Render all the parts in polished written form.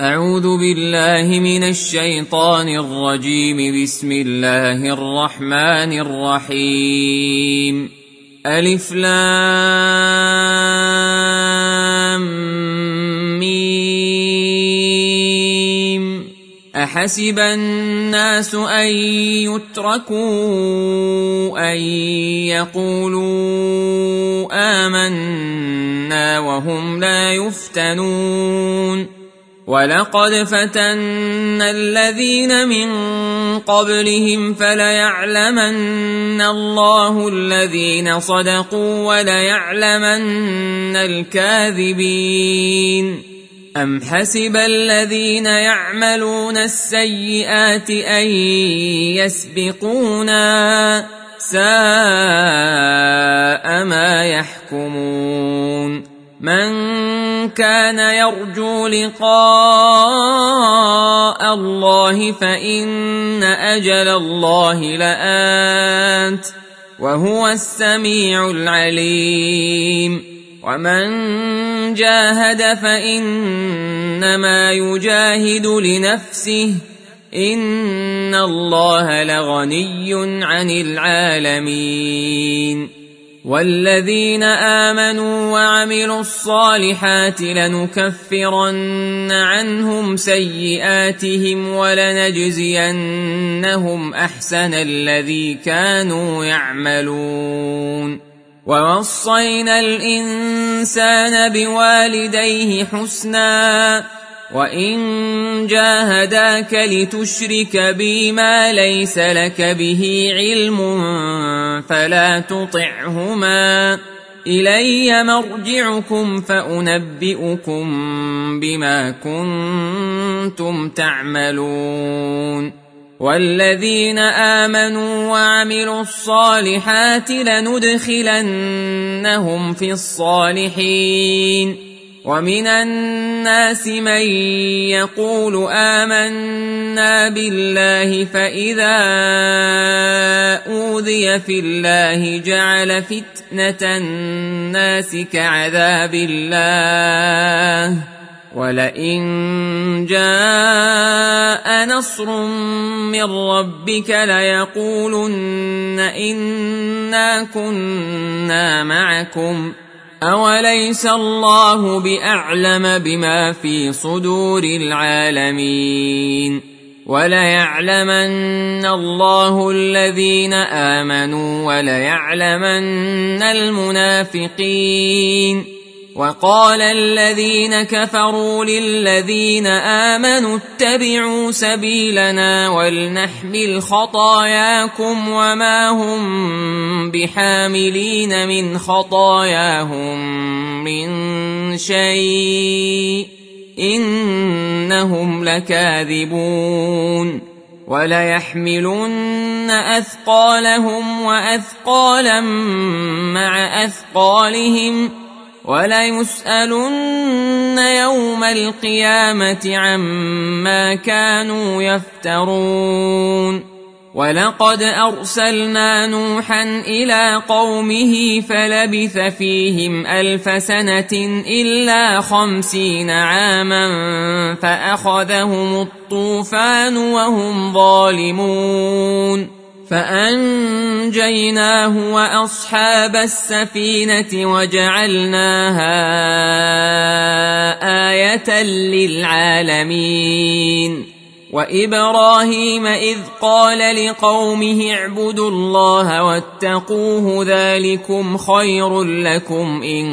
أعوذ بالله من الشيطان الرجيم. بسم الله الرحمن الرحيم. ألف لام ميم. أحسب الناس أن يتركوا أن يقولوا آمنا وهم لا يفتنون. ولقد فتنا الذين من قبلهم فليعلمن الله الذين صدقوا وليعلمن الكاذبين. أم حسب الذين يعملون السيئات أن يسبقونا ساء ما يحكمون. من كان يرجو لقاء الله فإن أجل الله لآت وهو السميع العليم. ومن جاهد فإنما يجاهد لنفسه إن الله لغني عن العالمين. والذين آمنوا وعملوا الصالحات لنكفرن عنهم سيئاتهم ولنجزينهم أحسن الذي كانوا يعملون. ووصينا الإنسان بوالديه حسنا وإن جاهداك لتشرك بي ما ليس لك به علم فلا تطعهما إلي مرجعكم فأنبئكم بما كنتم تعملون. والذين آمنوا وعملوا الصالحات لندخلنهم في الصالحين. ومن الناس من يقول آمنا بالله فإذا أوذي في الله جعل فتنة الناس كعذاب الله ولئن جاء نصر من ربك ليقولن إنا كنا معكم أوليس الله بأعلم بما في صدور العالمين. وليعلمن الله الذين آمنوا وليعلمن المنافقين. وقال الذين كفروا للذين آمنوا اتبعوا سبيلنا ولنحمل خطاياكم وما هم بحاملين من خطاياهم من شيء إنهم لكاذبون. وليحملن أثقالهم وأثقالا مع أثقالهم وليسألن يوم القيامة عما كانوا يفترون. ولقد أرسلنا نوحا إلى قومه فلبث فيهم 1000 سنة إلا 50 عاما فأخذهم الطوفان وهم ظالمون فأنجيناه وأصحاب السفينة وجعلناها آية للعالمين. وإبراهيم إذ قال لقومه اعبدوا الله واتقوه ذلكم خير لكم إن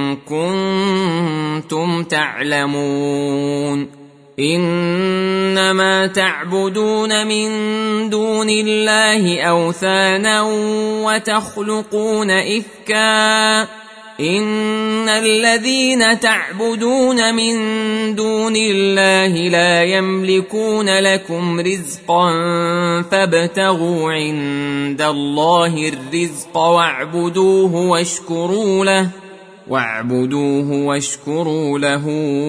كنتم تعلمون. إنما تعبدون من دون الله أوثانا وتخلقون إفكا إن الذين تعبدون من دون الله لا يملكون لكم رزقا فابتغوا عند الله الرزق واعبدوه واشكروا له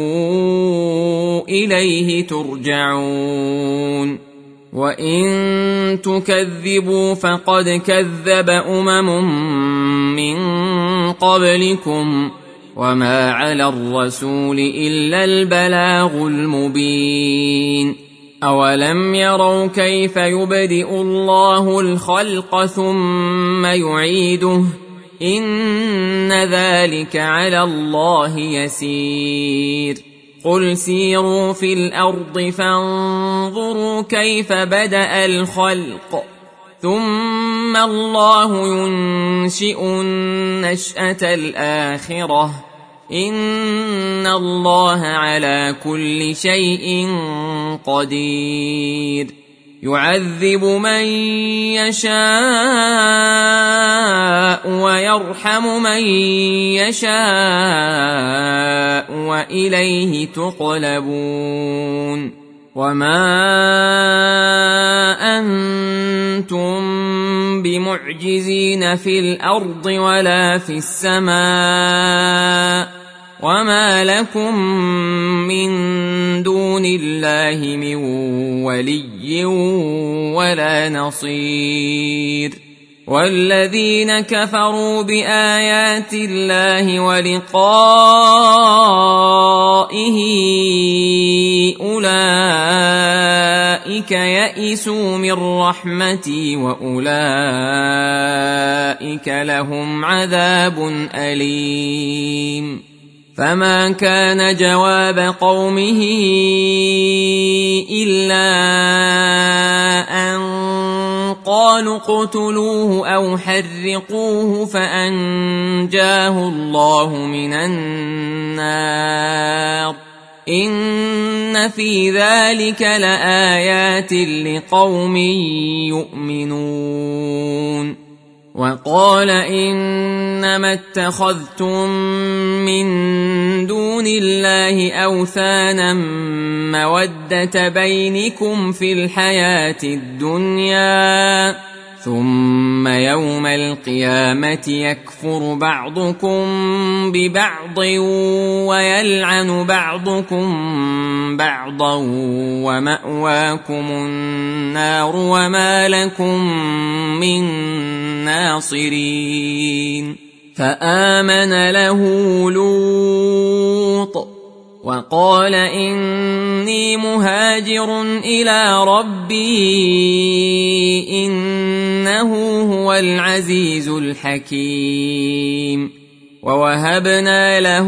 إليه ترجعون. وإن تكذبوا فقد كذب أمم من قبلكم وما على الرسول إلا البلاغ المبين أولم يروا كيف يبدئ الله الخلق ثم يعيده إن ذلك على الله يسير قل سيروا في الأرض فانظروا كيف بدأ الخلق ثم الله ينشئ النشأة الآخرة إن الله على كل شيء قدير يعذب من يشاء ويرحم من يشاء وإليه تقلبون وما أنتم بمعجزين في الأرض ولا في السماء وما لكم من دون الله من ولي ولا نصير والذين كفروا بآيات الله ولقائه أولئك يئسوا من رحمتي وأولئك لهم عذاب أليم فما كان جواب قومه إلا أن قالوا اقتلوه أو حرقوه فأنجاه الله من النار إن في ذلك لآيات لقوم يؤمنون وقال إنما اتخذتم من دون الله أوثانا مودة بينكم في الحياة الدنيا ثم يوم القيامة يكفر بعضكم ببعض ويلعن بعضكم بعضا ومأواكم النار وما لكم من ناصرين فآمن له لوط وقال إني مهاجر إلى ربي إنه هو العزيز الحكيم ووهبنا له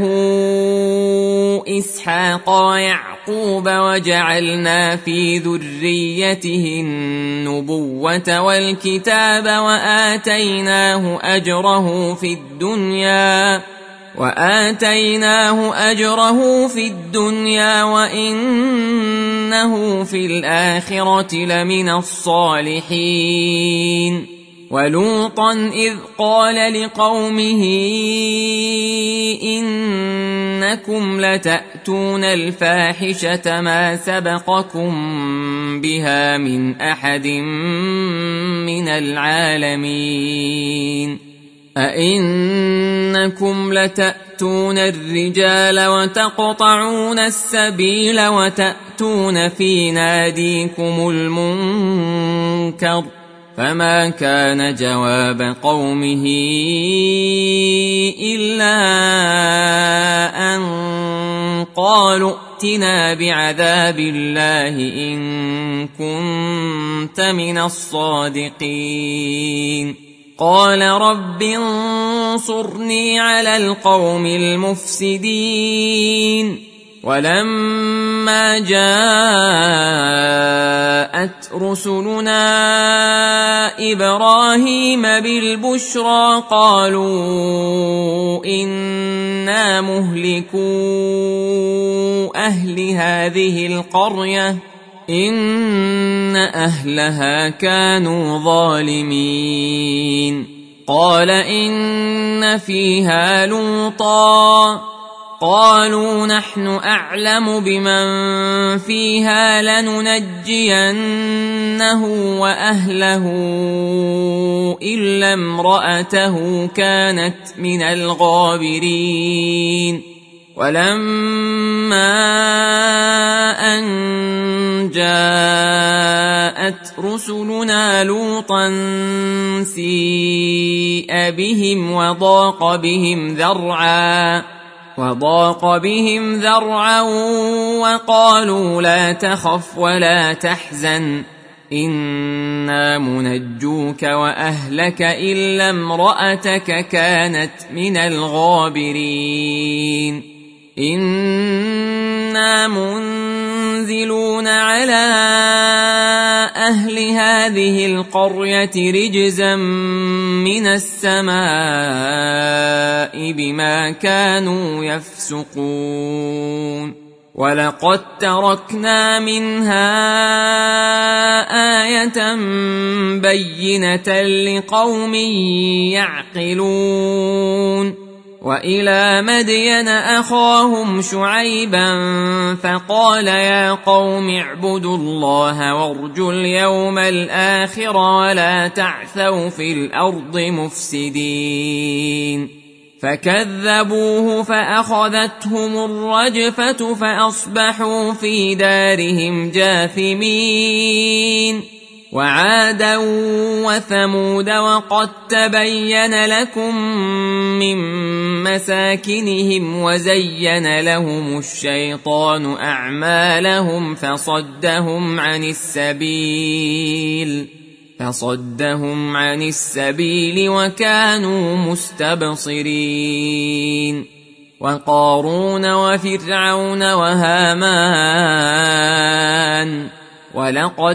إسحاق ويعقوب وجعلنا في ذريته النبوة والكتاب وآتيناه أجره في الدنيا وإنه في الآخرة لمن الصالحين ولوطا إذ قال لقومه إنكم لتأتون الفاحشة ما سبقكم بها من أحد من العالمين أئنكم لتأتون الرجال وتقطعون السبيل وتأتون في ناديكم المنكر فما كان جواب قومه إلا أن قالوا ائتنا بعذاب الله إن كنت من الصادقين قال رب انصرني على القوم المفسدين ولما جاءت رسلنا إبراهيم بالبشرى قالوا إنا مهلكو أهل هذه القرية إن أهلها كانوا ظالمين قال إن فيها لوطا قالوا نحن أعلم بمن فيها لننجينه وأهله إلا امرأته كانت من الغابرين ولما أن جاءت رسلنا لوطا سيء بهم وضاق بهم ذرعا وضاق بهم ذرعا وقالوا لا تخف ولا تحزن إنا منجوك وأهلك إلا امرأتك كانت من الغابرين إنا منزلون على أهل هذه القرية رجزا من السماء بما كانوا يفسقون ولقد تركنا منها آية بينة لقوم يعقلون وإلى مدين أخاهم شعيبا فقال يا قوم اعبدوا الله وارجوا اليوم الآخر ولا تعثوا في الأرض مفسدين فكذبوه فأخذتهم الرجفة فأصبحوا في دارهم جاثمين وعادا وثمود وقد تبين لكم من مساكنهم وزين لهم الشيطان أعمالهم فصدهم عن السبيل وكانوا مستبصرين وقارون وفرعون وهامان ولقد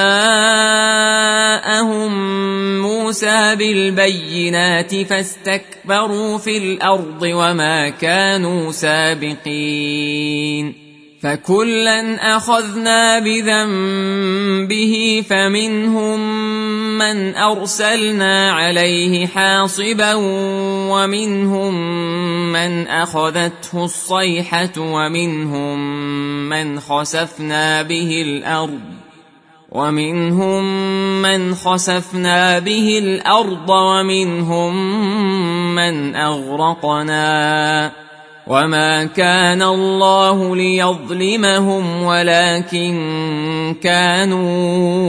جاءهم موسى بالبينات فاستكبروا في الأرض وما كانوا سابقين فكلا أخذنا بذنبه فمنهم من أرسلنا عليه حاصبا ومنهم من أخذته الصيحة ومنهم من خسفنا به الأرض ومنهم من أغرقنا وما كان الله ليظلمهم ولكن كانوا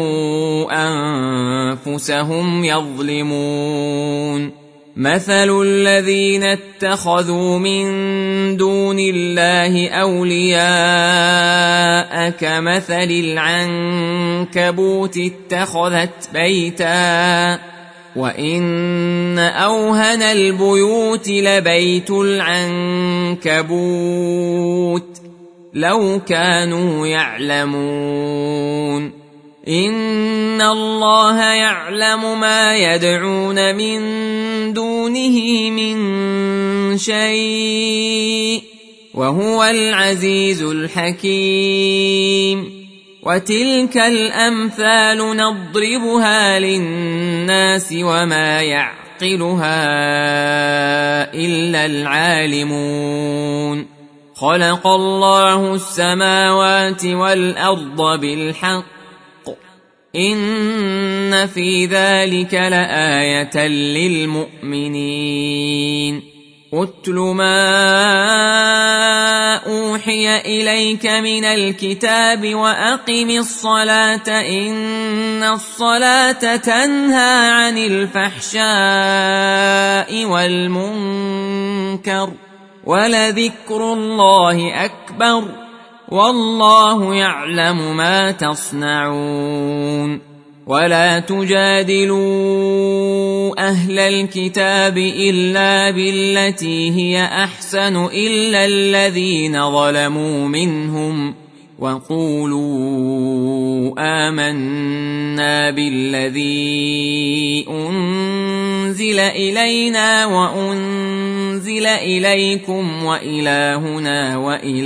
أنفسهم يظلمون مثل الذين اتخذوا من دون الله أولياء كمثل العنكبوت اتخذت بيتا وإن أوهن البيوت لبيت العنكبوت لو كانوا يعلمون إن الله يعلم ما يدعون من دونه من شيء وهو العزيز الحكيم وتلك الأمثال نضربها للناس وما يعقلها إلا العالمون خلق الله السماوات والأرض بالحق إن في ذلك لآية للمؤمنين أتل ما أوحي إليك من الكتاب وأقم الصلاة إن الصلاة تنهى عن الفحشاء والمنكر ولذكر الله أكبر والله يعلم ما تصنعون ولا تجادلوا أهل الكتاب إلا بالتي هي أحسن إلا الذين ظلموا منهم وقولوا آمنا بالذي أنزل إلينا وأنزل إليكم وإلهنا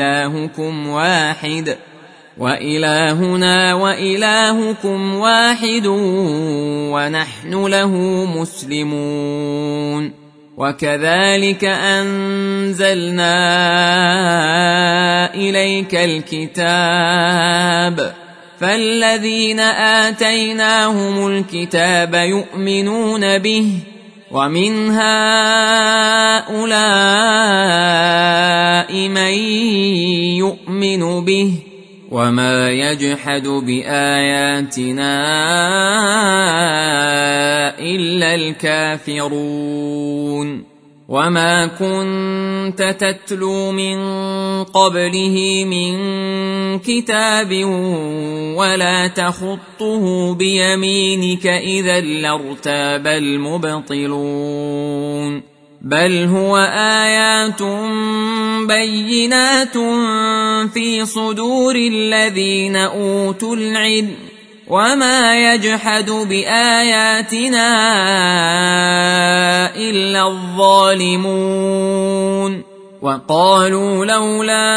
وإلهكم واحد ونحن له مسلمون وكذلك أنزلنا إليك الكتاب فالذين آتيناهم الكتاب يؤمنون به ومن هؤلاء من يؤمن به وما يجحد بآياتنا إلا الكافرون وما كنت تتلو من قبله من كتاب ولا تخطه بيمينك إذا لارتاب المبطلون بل هو آيات بينات في صدور الذين أوتوا العلم وما يجحد بآياتنا إلا الظالمون وقالوا لولا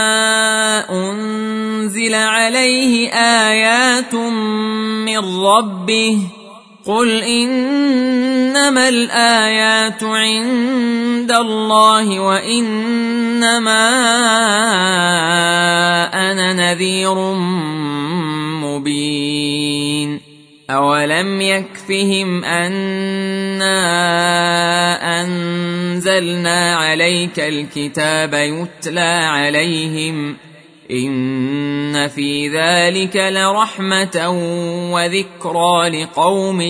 أنزل عليه آيات من ربه قل إنما الآيات عند الله وإنما أنا نذير مبين أولم يكفهم أنا أنزلنا عليك الكتاب يتلى عليهم إن في ذلك لرحمة وذكرى لقوم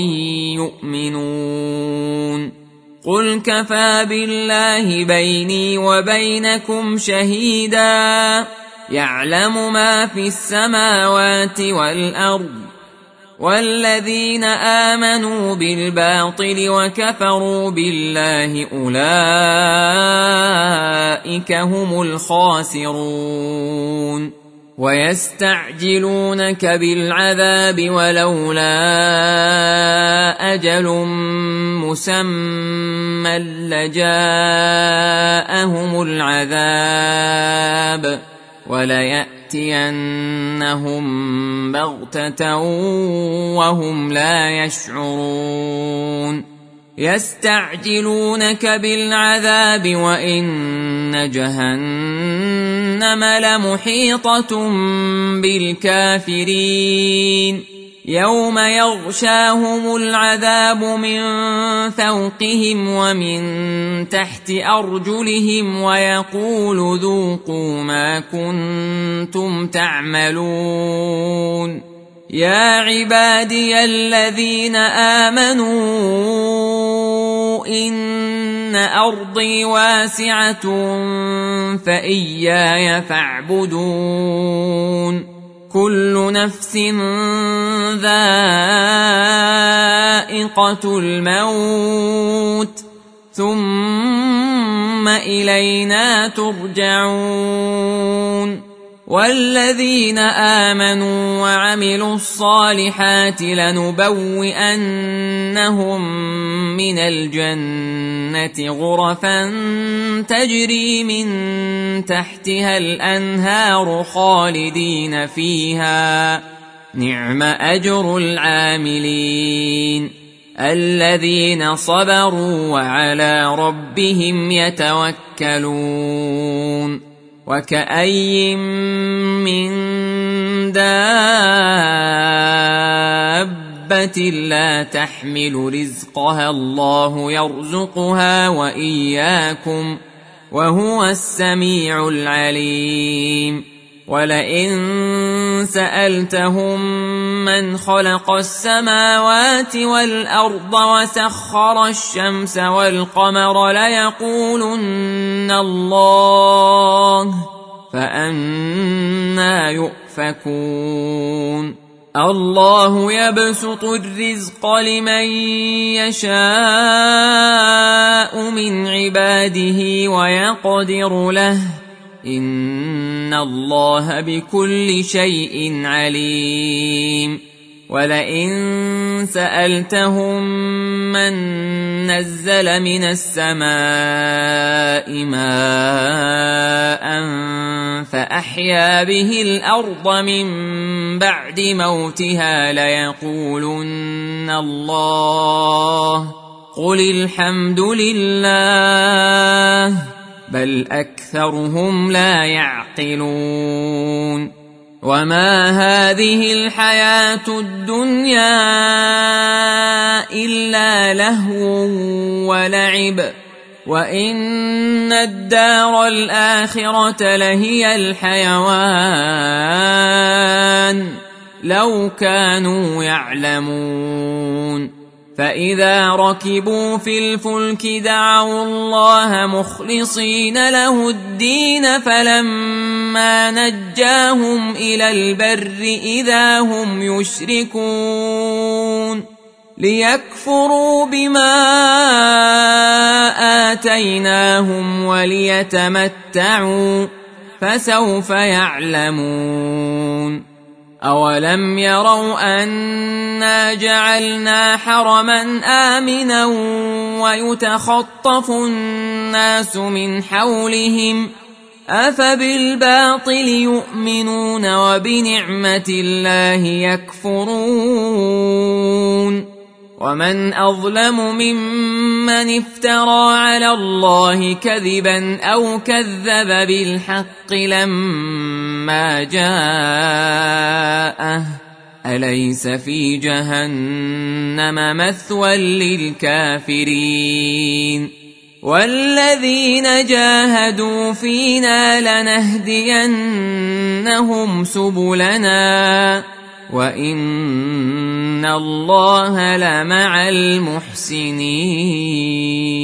يؤمنون قل كفى بالله بيني وبينكم شهيدا يعلم ما في السماوات والأرض والذين آمنوا بالباطل وكفروا بالله أولئك هم الخاسرون ويستعجلونك بالعذاب ولولا أجل مسمى لجاءهم العذاب وليأتينهم بغتة وهم لا يشعرون يستعجلونك بالعذاب وإن جهنم لمحيطة بالكافرين يوم يغشاهم العذاب من فوقهم ومن تحت أرجلهم ويقول ذوقوا ما كنتم تعملون يا عبادي الذين آمنوا إن أرضي واسعة فإياي فاعبدون كل نفس ذائقة الموت ثم إلينا ترجعون والذين آمنوا وعملوا الصالحات لنبوئنهم من الجنة غرفا تجري من تحتها الأنهار خالدين فيها نعم أجر العاملين الذين صبروا وعلى ربهم يتوكلون وكأي من دابة لا تحمل رزقها الله يرزقها وإياكم وهو السميع العليم ولئن سألتهم من خلق السماوات والأرض وسخر الشمس والقمر ليقولن الله فأنى يؤفكون الله يبسط الرزق لمن يشاء من عباده ويقدر له إن الله بكل شيء عليم ولئن سألتهم من نزل من السماء ماء فأحيا به الأرض من بعد موتها ليقولن الله قل الحمد لله بل أكثرهم لا يعقلون وما هذه الحياة الدنيا إلا لهو ولعب وإن الدار الآخرة لهي الحيوان لو كانوا يعلمون فإذا ركبوا في الفلك دعوا الله مخلصين له الدين فلما نجاهم إلى البر إذا هم يشركون ليكفروا بما آتيناهم وليتمتعوا فسوف يعلمون أولم يروا أنا جعلنا حرما آمنا ويتخطف الناس من حولهم أفبالباطل يؤمنون وبنعمة الله يكفرون ومن أظلم ممن افترى على الله كذبا أو كذب بالحق لما جاءه أليس في جهنم مثوى للكافرين والذين جاهدوا فينا لنهدينهم سبلنا وإن الله لمع المحسنين